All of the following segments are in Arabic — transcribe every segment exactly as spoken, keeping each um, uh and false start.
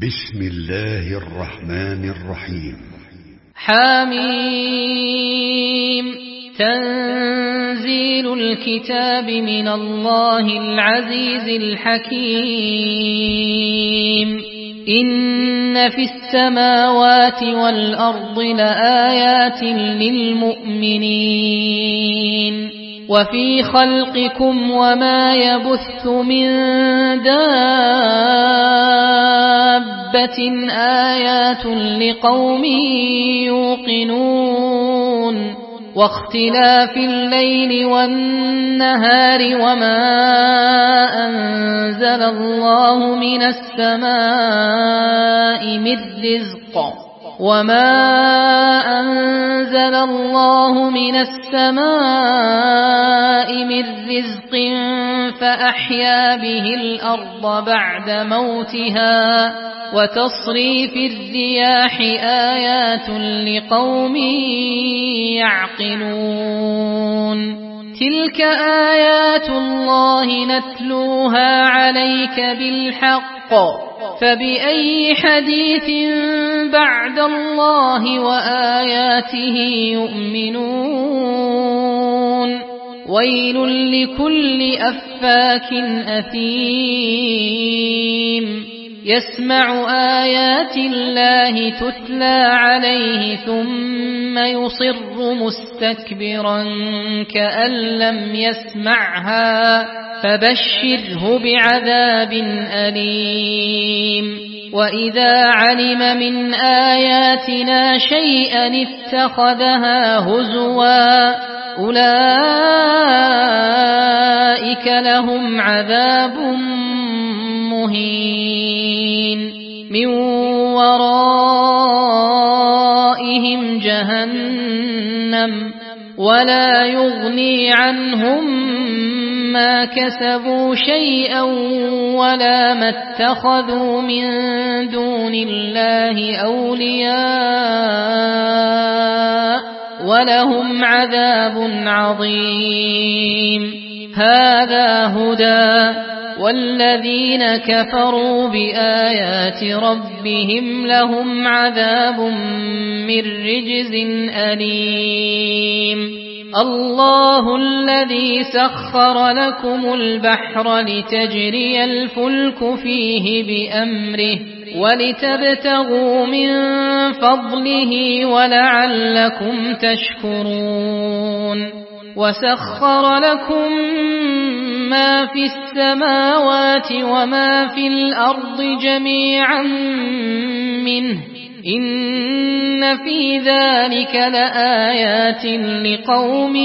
بسم الله الرحمن الرحيم. حميم. تنزيل الكتاب من الله العزيز الحكيم. إن في السماوات والأرض لآيات للمؤمنين وفي خلقكم وما يبث من دابة آيات لقوم يوقنون واختلاف الليل والنهار وما أنزل الله من السماء من رزق وما أنزل الله من السماء من رزق فأحيا به الأرض بعد موتها وتصريف الرياح آيات لقوم يعقلون. تلك آيات الله نتلوها عليك بالحق فبأي حديث بعد الله وآياته يؤمنون. ويل لكل أفاك أثيم يسمع آيات الله تتلى عليه ثم يصر مستكبرا كأن لم يسمعها فبشره بعذاب أليم. وإذا علم من آياتنا شيئا اتخذها هزوا أولئك لهم عذاب مهين من ورائهم جهنم ولا يغني عنهم ما كسبوا شيئا ولا ما اتخذوا من دون الله أولياء ولهم عذاب عظيم. هذا هدى والذين كفروا بآيات ربهم لهم عذاب من رجز أليم. الله الذي سخر لكم البحر لتجري الفلك فيه بأمره ولتبتغوا من فضله ولعلكم تشكرون. وسخر لكم ما في السماوات وما في الأرض جميعا منه إن في ذلك لآيات لقوم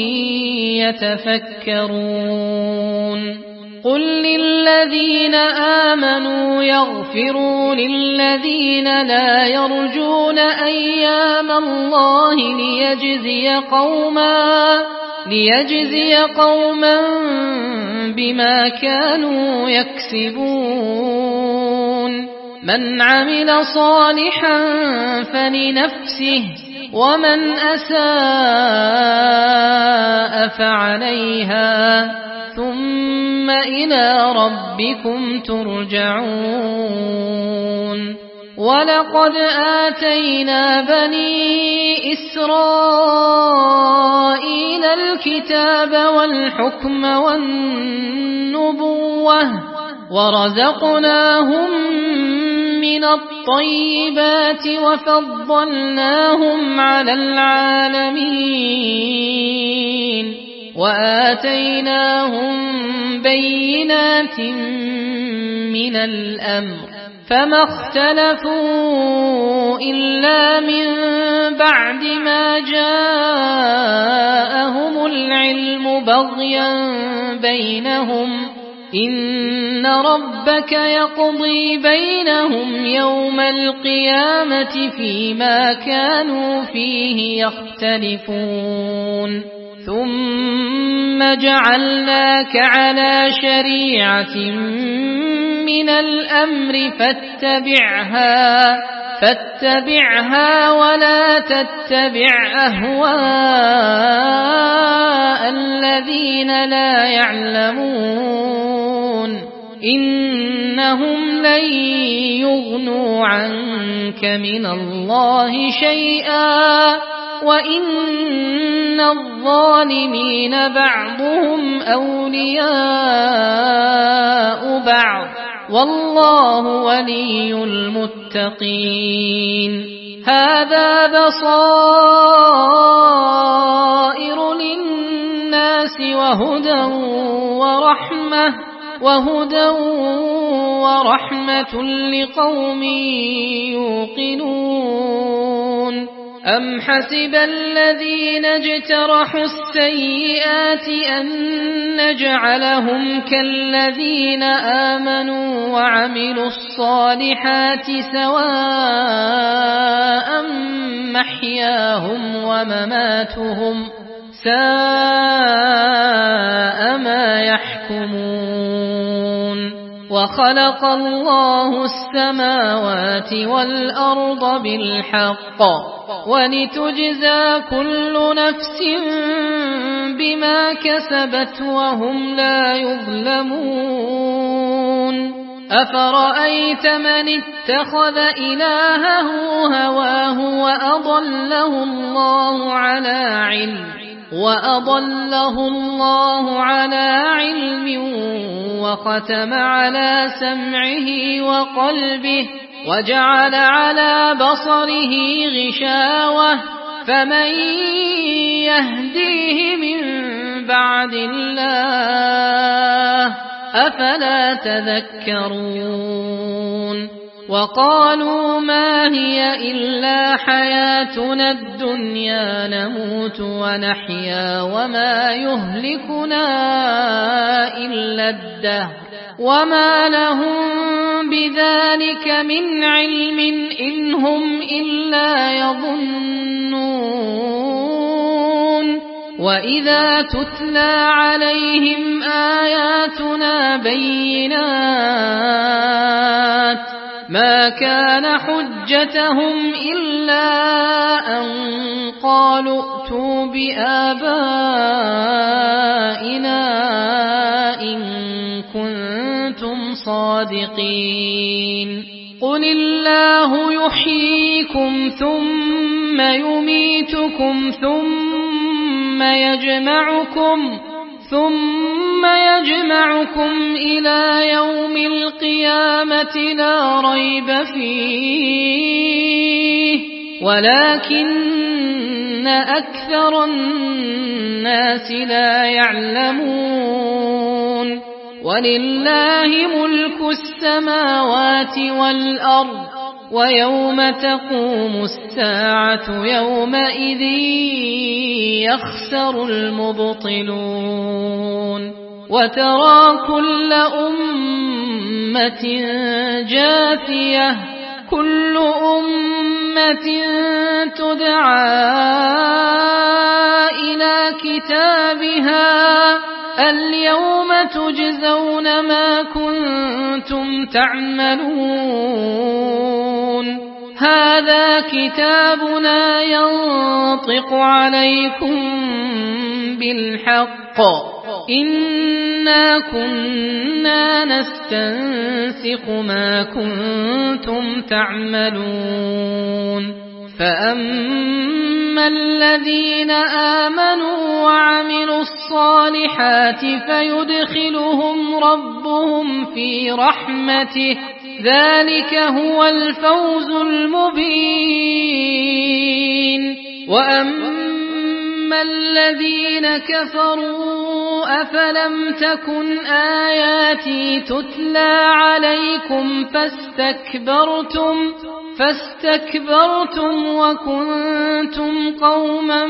يتفكرون. قل للذين آمنوا يغفروا للذين لا يرجون أيام الله ليجزي قوما ليجزي قوما بما كانوا يكسبون. من عمل صالحا فلنفسه ومن أساء فعليها ثم إلى ربكم ترجعون. ولقد آتينا بني إسرائيل الكتاب والحكم والنبوة ورزقناهم من الطيبات وفضلناهم على العالمين وآتيناهم بينات من الأمر فما اختلفوا إلا من بعد ما جاءهم العلم بغيا بينهم إن ربك يقضي بينهم يوم القيامة فيما كانوا فيه يختلفون. ثم جعلناك على شريعة من الأمر فاتبعها فاتبعها ولا تتبع أهواء الذين لا يعلمون إنهم لن يغنوا عنك من الله شيئا وإن الظالمين بعضهم أولياء بعض والله ولي المتقين هذا بصائر للناس وهدى ورحمة وهدى ورحمة لقوم يوقنون أم حسب الذين اجترحوا السيئات أن نجعلهم كالذين آمنوا وعملوا الصالحات سواء محياهم ومماتهم ساء ما يحكمون وخلق الله السماوات والأرض بالحق ولتجزى كل نفس بما كسبت وهم لا يظلمون أفرأيت من اتخذ إلهه هواه وأضله الله على علم وأضله الله على علم وختم على سمعه وقلبه وجعل على بصره غشاوة فمن يهديه من بعد الله أفلا تذكرون وقالوا ما هي إلا حياتنا الدنيا نموت ونحيا وما يهلكنا إلا الدهر وما لهم بذلك من علم إن هم إلا يظنون وإذا تتلى عليهم آياتنا بينات ما كان حجتهم إلا أن قالوا ائتوا بآبائنا إن كنتم صادقين قل الله يحييكم ثم يميتكم ثم يجمعكم ثم يجمعكم إلى يوم القيامة لا ريب فيه ولكن أكثر الناس لا يعلمون ولله ملك السماوات والأرض ويوم تقوم الساعة يومئذ يخسر المبطلون وترى كل أمة جاثية كل أمة تدعى إلى كتابها اليوم تجزون ما كنتم تعملون هذا كتابنا ينطق عليكم بالحق إنا كنا نستنسخ ما كنتم تعملون فأما الذين آمنوا وعملوا الصالحات فيدخلهم ربهم في رحمته ذلك هو الفوز المبين وأما الذين كفروا أفلم تكن آياتي تتلى عليكم فاستكبرتم فاستكبرتم وكنتم قوما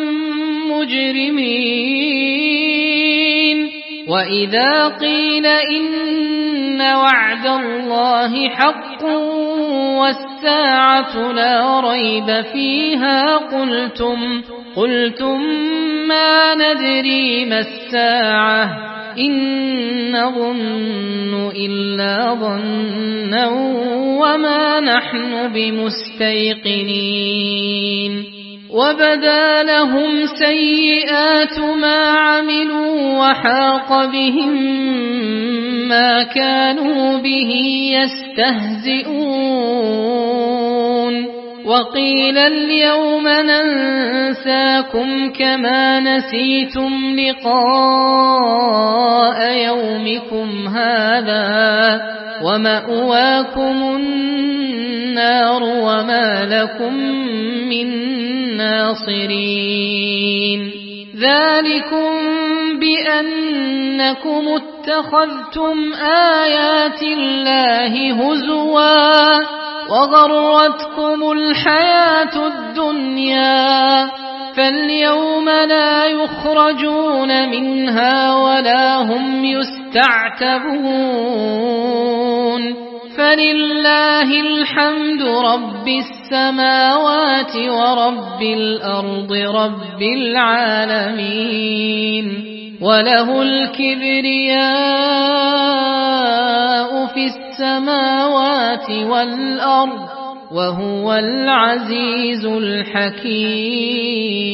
مجرمين وإذا قيل إن وعد الله حق والساعة لا ريب فيها قلتم قلتم ما ندري ما الساعة إن نظن إلا ظنا وما نحن بمستيقنين وبدا لهم سيئات ما عملوا وحاق بهم ما كانوا به يستهزئون وقيل اليوم ننساكم كما نسيتم لقاء يومكم هذا ومأواكم النار وما لكم من ناصرين ذلكم بأنكم اتخذتم آيات الله هزوا وغرتكم الحياة الدنيا فاليوم لا يخرجون منها ولا هم يستعتبون فلله الحمد رب السماوات ورب الأرض رب العالمين وله الكبرياء في السماوات والأرض وهو العزيز الحكيم.